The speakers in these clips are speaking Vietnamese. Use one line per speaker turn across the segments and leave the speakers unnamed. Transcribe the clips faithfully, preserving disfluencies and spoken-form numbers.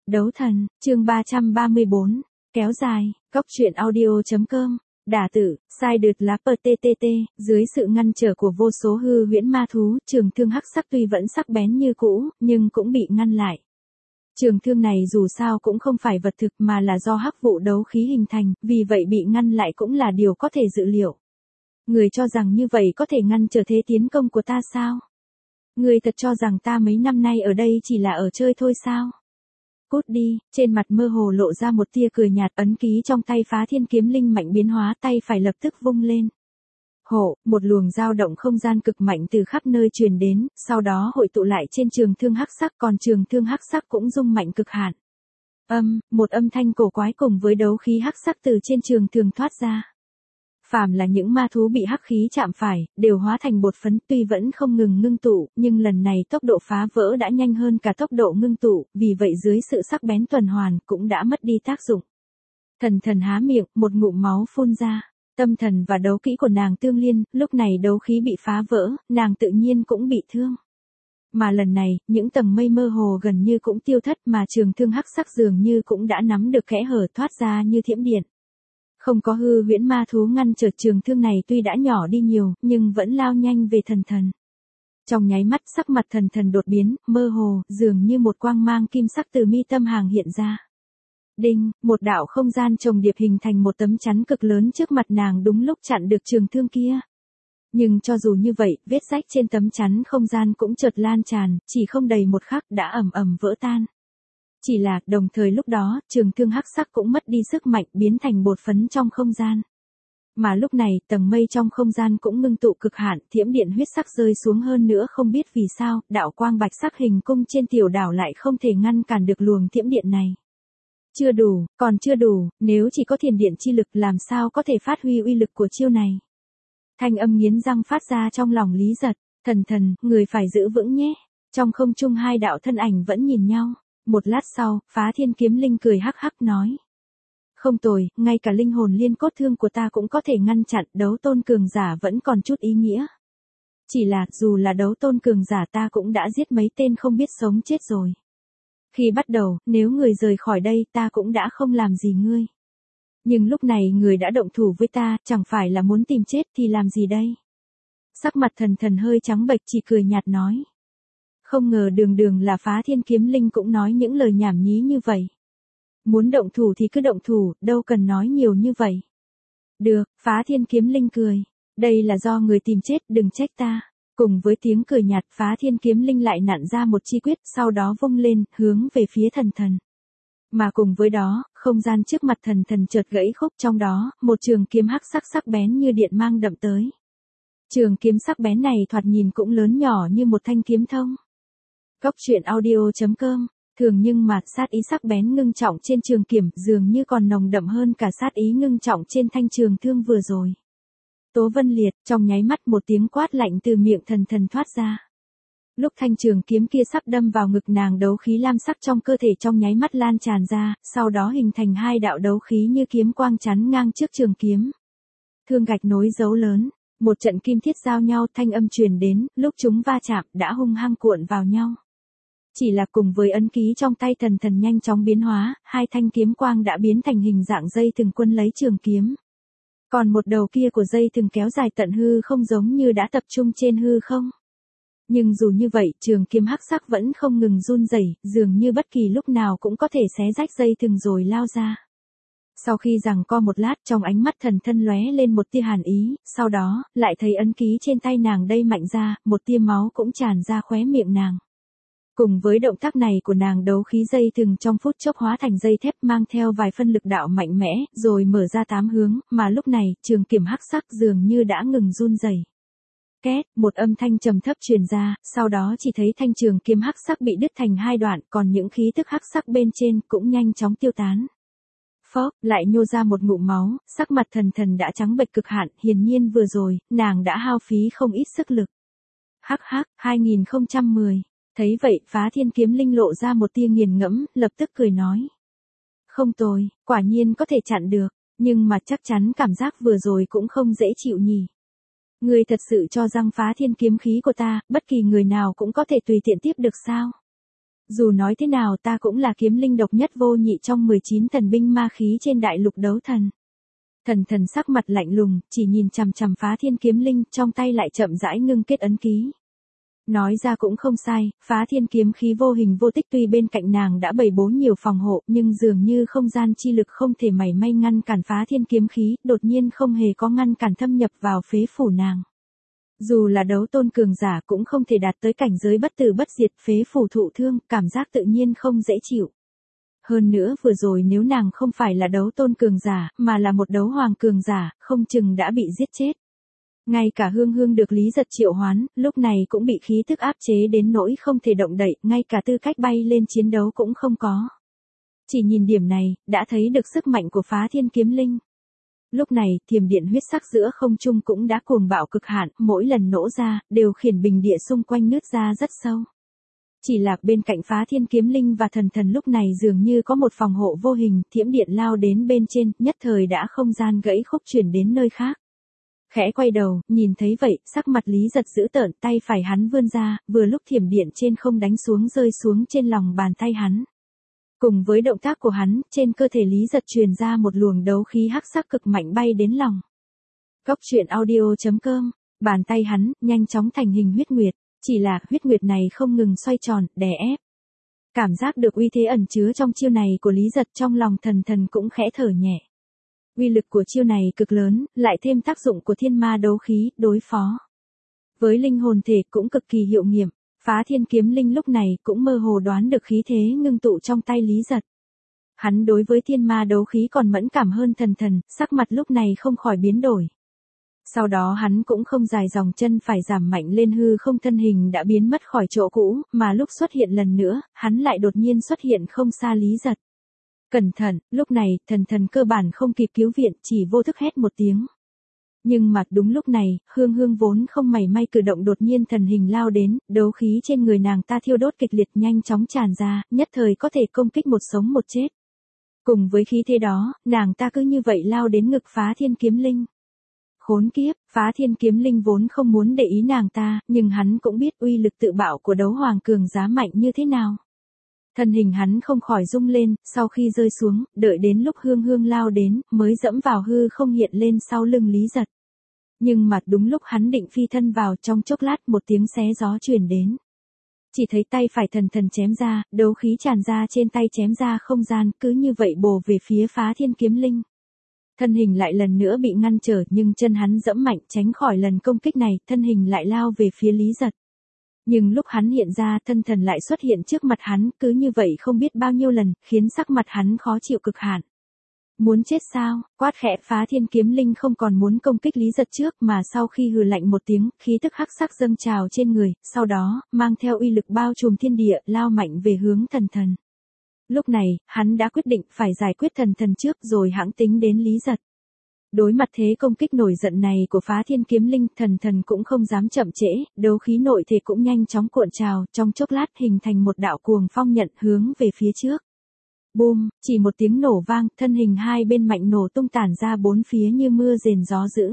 Đấu thần, chương ba trăm ba mươi bốn, kéo dài, góc truyện audio.com, đả tử, sai đượt lá ptt, dưới sự ngăn trở của vô số hư huyễn ma thú, trường thương hắc sắc tuy vẫn sắc bén như cũ, nhưng cũng bị ngăn lại. Trường thương này dù sao cũng không phải vật thực mà là do hắc vụ đấu khí hình thành, vì vậy bị ngăn lại cũng là điều có thể dự liệu. Người cho rằng như vậy có thể ngăn trở thế tiến công của ta sao? Người thật cho rằng ta mấy năm nay ở đây chỉ là ở chơi thôi sao? Cút đi, trên mặt mơ hồ lộ ra một tia cười nhạt, ấn ký trong tay phá thiên kiếm linh mạnh biến hóa, tay phải lập tức vung lên. Hộ, một luồng dao động không gian cực mạnh từ khắp nơi truyền đến, sau đó hội tụ lại trên trường thương hắc sắc, còn trường thương hắc sắc cũng rung mạnh cực hạn. Âm, một âm thanh cổ quái cùng với đấu khí hắc sắc từ trên trường thương thoát ra. Phàm là những ma thú bị hắc khí chạm phải, đều hóa thành bột phấn, tuy vẫn không ngừng ngưng tụ, nhưng lần này tốc độ phá vỡ đã nhanh hơn cả tốc độ ngưng tụ, vì vậy dưới sự sắc bén tuần hoàn cũng đã mất đi tác dụng. Thần thần há miệng, một ngụm máu phun ra. Tâm thần và đấu kỹ của nàng tương liên, lúc này đấu khí bị phá vỡ, nàng tự nhiên cũng bị thương. Mà lần này, những tầng mây mơ hồ gần như cũng tiêu thất, mà trường thương hắc sắc dường như cũng đã nắm được kẽ hở thoát ra như thiểm điện. Không có hư huyễn ma thú ngăn trở, trường thương này tuy đã nhỏ đi nhiều, nhưng vẫn lao nhanh về thần thần. Trong nháy mắt, sắc mặt thần thần đột biến, mơ hồ, dường như một quang mang kim sắc từ mi tâm hàng hiện ra. Đinh, một đạo không gian chồng điệp hình thành một tấm chắn cực lớn trước mặt nàng, đúng lúc chặn được trường thương kia. Nhưng cho dù như vậy, vết rách trên tấm chắn không gian cũng chợt lan tràn, chỉ không đầy một khắc đã ầm ầm vỡ tan. Chỉ là, đồng thời lúc đó, trường thương hắc sắc cũng mất đi sức mạnh, biến thành bột phấn trong không gian. Mà lúc này, tầng mây trong không gian cũng ngưng tụ cực hạn, thiểm điện huyết sắc rơi xuống, hơn nữa không biết vì sao, đạo quang bạch sắc hình cung trên tiểu đảo lại không thể ngăn cản được luồng thiểm điện này. Chưa đủ, còn chưa đủ, nếu chỉ có thiền điện chi lực làm sao có thể phát huy uy lực của chiêu này. Thanh âm nghiến răng phát ra trong lòng Lý Giật, thần thần, người phải giữ vững nhé. Trong không trung hai đạo thân ảnh vẫn nhìn nhau. Một lát sau, phá thiên kiếm linh cười hắc hắc nói. Không tồi, ngay cả linh hồn liên cốt thương của ta cũng có thể ngăn chặn, đấu tôn cường giả vẫn còn chút ý nghĩa. Chỉ là, dù là đấu tôn cường giả ta cũng đã giết mấy tên không biết sống chết rồi. Khi bắt đầu, nếu người rời khỏi đây ta cũng đã không làm gì ngươi. Nhưng lúc này người đã động thủ với ta, chẳng phải là muốn tìm chết thì làm gì đây? Sắc mặt thần thần hơi trắng bệch, chỉ cười nhạt nói. Không ngờ đường đường là phá thiên kiếm linh cũng nói những lời nhảm nhí như vậy. Muốn động thủ thì cứ động thủ, đâu cần nói nhiều như vậy. Được, phá thiên kiếm linh cười. Đây là do người tìm chết, đừng trách ta. Cùng với tiếng cười nhạt, phá thiên kiếm linh lại nặn ra một chi quyết, sau đó vung lên, hướng về phía thần thần. Mà cùng với đó, không gian trước mặt thần thần chợt gãy khúc, trong đó, một trường kiếm hắc sắc sắc bén như điện mang đậm tới. Trường kiếm sắc bén này thoạt nhìn cũng lớn nhỏ như một thanh kiếm thông. Góc truyện audio.com, thường nhưng mà sát ý sắc bén ngưng trọng trên trường kiếm dường như còn nồng đậm hơn cả sát ý ngưng trọng trên thanh trường thương vừa rồi. Tố Vân Liệt, trong nháy mắt một tiếng quát lạnh từ miệng thần thần thoát ra. Lúc thanh trường kiếm kia sắp đâm vào ngực nàng, đấu khí lam sắc trong cơ thể trong nháy mắt lan tràn ra, sau đó hình thành hai đạo đấu khí như kiếm quang chắn ngang trước trường kiếm. Thương gạch nối dấu lớn, một trận kim thiết giao nhau, thanh âm truyền đến, lúc chúng va chạm đã hung hăng cuộn vào nhau. Chỉ là cùng với ấn ký trong tay thần thần nhanh chóng biến hóa, hai thanh kiếm quang đã biến thành hình dạng dây thừng quân lấy trường kiếm. Còn một đầu kia của dây thừng kéo dài tận hư không, giống như đã tập trung trên hư không. Nhưng dù như vậy, trường kiếm hắc sắc vẫn không ngừng run rẩy, dường như bất kỳ lúc nào cũng có thể xé rách dây thừng rồi lao ra. Sau khi giằng co một lát, trong ánh mắt thần thân lóe lên một tia hàn ý, sau đó, lại thấy ấn ký trên tay nàng đây mạnh ra, một tia máu cũng tràn ra khóe miệng nàng. Cùng với động tác này của nàng, đấu khí dây thừng trong phút chốc hóa thành dây thép mang theo vài phân lực đạo mạnh mẽ, rồi mở ra tám hướng, mà lúc này, trường kiếm hắc sắc dường như đã ngừng run rẩy. Két, một âm thanh trầm thấp truyền ra, sau đó chỉ thấy thanh trường kiếm hắc sắc bị đứt thành hai đoạn, còn những khí tức hắc sắc bên trên cũng nhanh chóng tiêu tán. Phốc, lại nhô ra một ngụm máu, sắc mặt thần thần đã trắng bệch cực hạn, hiển nhiên vừa rồi, nàng đã hao phí không ít sức lực. Hắc hắc, hai không một không. Thấy vậy, phá thiên kiếm linh lộ ra một tia nghiền ngẫm, lập tức cười nói. Không tồi, quả nhiên có thể chặn được, nhưng mà chắc chắn cảm giác vừa rồi cũng không dễ chịu nhỉ. Người thật sự cho rằng phá thiên kiếm khí của ta, bất kỳ người nào cũng có thể tùy tiện tiếp được sao? Dù nói thế nào ta cũng là kiếm linh độc nhất vô nhị trong mười chín thần binh ma khí trên đại lục đấu thần. Thần thần sắc mặt lạnh lùng, chỉ nhìn chằm chằm Phá Thiên kiếm linh, trong tay lại chậm rãi ngưng kết ấn ký. Nói ra cũng không sai, Phá Thiên kiếm khí vô hình vô tích tuy bên cạnh nàng đã bày bố nhiều phòng hộ, nhưng dường như không gian chi lực không thể mảy may ngăn cản Phá Thiên kiếm khí, đột nhiên không hề có ngăn cản thâm nhập vào phế phủ nàng. Dù là đấu tôn cường giả cũng không thể đạt tới cảnh giới bất tử bất diệt, phế phủ thụ thương, cảm giác tự nhiên không dễ chịu. Hơn nữa vừa rồi nếu nàng không phải là đấu tôn cường giả, mà là một đấu hoàng cường giả, không chừng đã bị giết chết. Ngay cả Hương Hương được Lý Giật triệu hoán, lúc này cũng bị khí tức áp chế đến nỗi không thể động đậy, ngay cả tư cách bay lên chiến đấu cũng không có. Chỉ nhìn điểm này, đã thấy được sức mạnh của Phá Thiên kiếm linh. Lúc này, thiềm điện huyết sắc giữa không trung cũng đã cuồng bạo cực hạn, mỗi lần nổ ra, đều khiến bình địa xung quanh nứt ra rất sâu. Chỉ là bên cạnh Phá Thiên kiếm linh và thần thần lúc này dường như có một phòng hộ vô hình, thiểm điện lao đến bên trên, nhất thời đã không gian gãy khúc chuyển đến nơi khác. Khẽ quay đầu, nhìn thấy vậy, sắc mặt Lý Giật dữ tợn, tay phải hắn vươn ra, vừa lúc thiểm điện trên không đánh xuống rơi xuống trên lòng bàn tay hắn. Cùng với động tác của hắn, trên cơ thể Lý Giật truyền ra một luồng đấu khí hắc sắc cực mạnh bay đến lòng. Cốc truyện audio chấm com, bàn tay hắn, nhanh chóng thành hình huyết nguyệt, chỉ là huyết nguyệt này không ngừng xoay tròn, đè ép. Cảm giác được uy thế ẩn chứa trong chiêu này của Lý Giật, trong lòng thần thần cũng khẽ thở nhẹ. Uy lực của chiêu này cực lớn, lại thêm tác dụng của thiên ma đấu khí, đối phó với linh hồn thể cũng cực kỳ hiệu nghiệm. Phá Thiên kiếm linh lúc này cũng mơ hồ đoán được khí thế ngưng tụ trong tay Lý Giật. Hắn đối với thiên ma đấu khí còn mẫn cảm hơn thần thần, sắc mặt lúc này không khỏi biến đổi. Sau đó hắn cũng không dài dòng chân phải giảm mạnh lên hư không, thân hình đã biến mất khỏi chỗ cũ, mà lúc xuất hiện lần nữa, hắn lại đột nhiên xuất hiện không xa Lý Giật. Cẩn thận, lúc này, thần thần cơ bản không kịp cứu viện, chỉ vô thức hét một tiếng. Nhưng mà đúng lúc này, Hương Hương vốn không mảy may cử động đột nhiên thần hình lao đến, đấu khí trên người nàng ta thiêu đốt kịch liệt nhanh chóng tràn ra, nhất thời có thể công kích một sống một chết. Cùng với khí thế đó, nàng ta cứ như vậy lao đến ngực Phá Thiên kiếm linh. Khốn kiếp, Phá Thiên kiếm linh vốn không muốn để ý nàng ta, nhưng hắn cũng biết uy lực tự bạo của đấu hoàng cường giá mạnh như thế nào. Thân hình hắn không khỏi rung lên, sau khi rơi xuống, đợi đến lúc Hương Hương lao đến, mới dẫm vào hư không hiện lên sau lưng Lý Giật. Nhưng mà đúng lúc hắn định phi thân vào, trong chốc lát một tiếng xé gió truyền đến. Chỉ thấy tay phải thần thần chém ra, đấu khí tràn ra trên tay chém ra không gian, cứ như vậy bổ về phía Phá Thiên kiếm linh. Thân hình lại lần nữa bị ngăn trở, nhưng chân hắn dẫm mạnh tránh khỏi lần công kích này, thân hình lại lao về phía Lý Giật. Nhưng lúc hắn hiện ra, thân thần lại xuất hiện trước mặt hắn, cứ như vậy không biết bao nhiêu lần, khiến sắc mặt hắn khó chịu cực hạn. Muốn chết sao? Quát khẽ, Phá Thiên kiếm linh không còn muốn công kích Lý Giật trước, mà sau khi hừ lạnh một tiếng, khí tức hắc sắc dâng trào trên người, sau đó, mang theo uy lực bao trùm thiên địa, lao mạnh về hướng thần thần. Lúc này, hắn đã quyết định phải giải quyết thần thần trước rồi hãng tính đến Lý Giật. Đối mặt thế công kích nổi giận này của Phá Thiên kiếm linh, thần thần cũng không dám chậm trễ, đấu khí nội thể cũng nhanh chóng cuộn trào, trong chốc lát hình thành một đạo cuồng phong nhận hướng về phía trước. Boom, chỉ một tiếng nổ vang, thân hình hai bên mạnh nổ tung tản ra bốn phía như mưa rền gió dữ.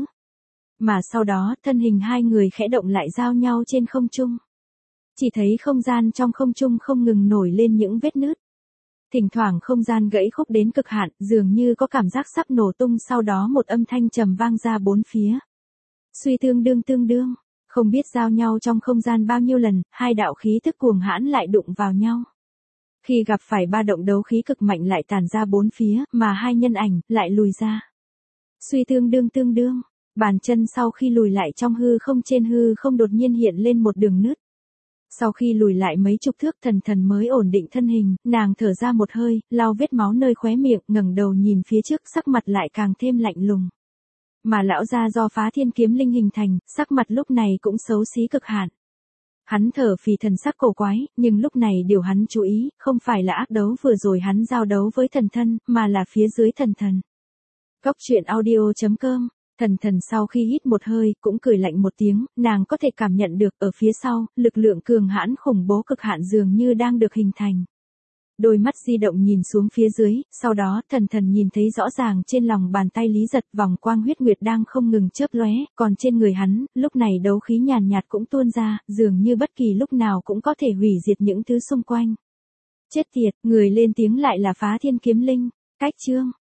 Mà sau đó, thân hình hai người khẽ động lại giao nhau trên không trung. Chỉ thấy không gian trong không trung không ngừng nổi lên những vết nứt. Thỉnh thoảng không gian gãy khúc đến cực hạn, dường như có cảm giác sắp nổ tung, sau đó một âm thanh trầm vang ra bốn phía. Suy tương đương tương đương, không biết giao nhau trong không gian bao nhiêu lần, hai đạo khí tức cuồng hãn lại đụng vào nhau. Khi gặp phải ba động đấu khí cực mạnh lại tản ra bốn phía, mà hai nhân ảnh lại lùi ra. Suy tương đương tương đương, bàn chân sau khi lùi lại trong hư không, trên hư không đột nhiên hiện lên một đường nứt. Sau khi lùi lại mấy chục thước, thần thần mới ổn định thân hình, nàng thở ra một hơi, lau vết máu nơi khóe miệng, ngẩng đầu nhìn phía trước, sắc mặt lại càng thêm lạnh lùng. Mà lão gia do Phá Thiên kiếm linh hình thành, sắc mặt lúc này cũng xấu xí cực hạn. Hắn thở phì thần sắc cổ quái, nhưng lúc này điều hắn chú ý, không phải là ác đấu vừa rồi hắn giao đấu với thần thân, mà là phía dưới thần thần. Cốc truyện audio chấm com. Thần thần sau khi hít một hơi, cũng cười lạnh một tiếng, nàng có thể cảm nhận được ở phía sau, lực lượng cường hãn khủng bố cực hạn dường như đang được hình thành. Đôi mắt di động nhìn xuống phía dưới, sau đó thần thần nhìn thấy rõ ràng trên lòng bàn tay Lý Giật vòng quang huyết nguyệt đang không ngừng chớp lóe, còn trên người hắn, lúc này đấu khí nhàn nhạt cũng tuôn ra, dường như bất kỳ lúc nào cũng có thể hủy diệt những thứ xung quanh. Chết tiệt, người lên tiếng lại là Phá Thiên Kiếm Linh. Cách chương.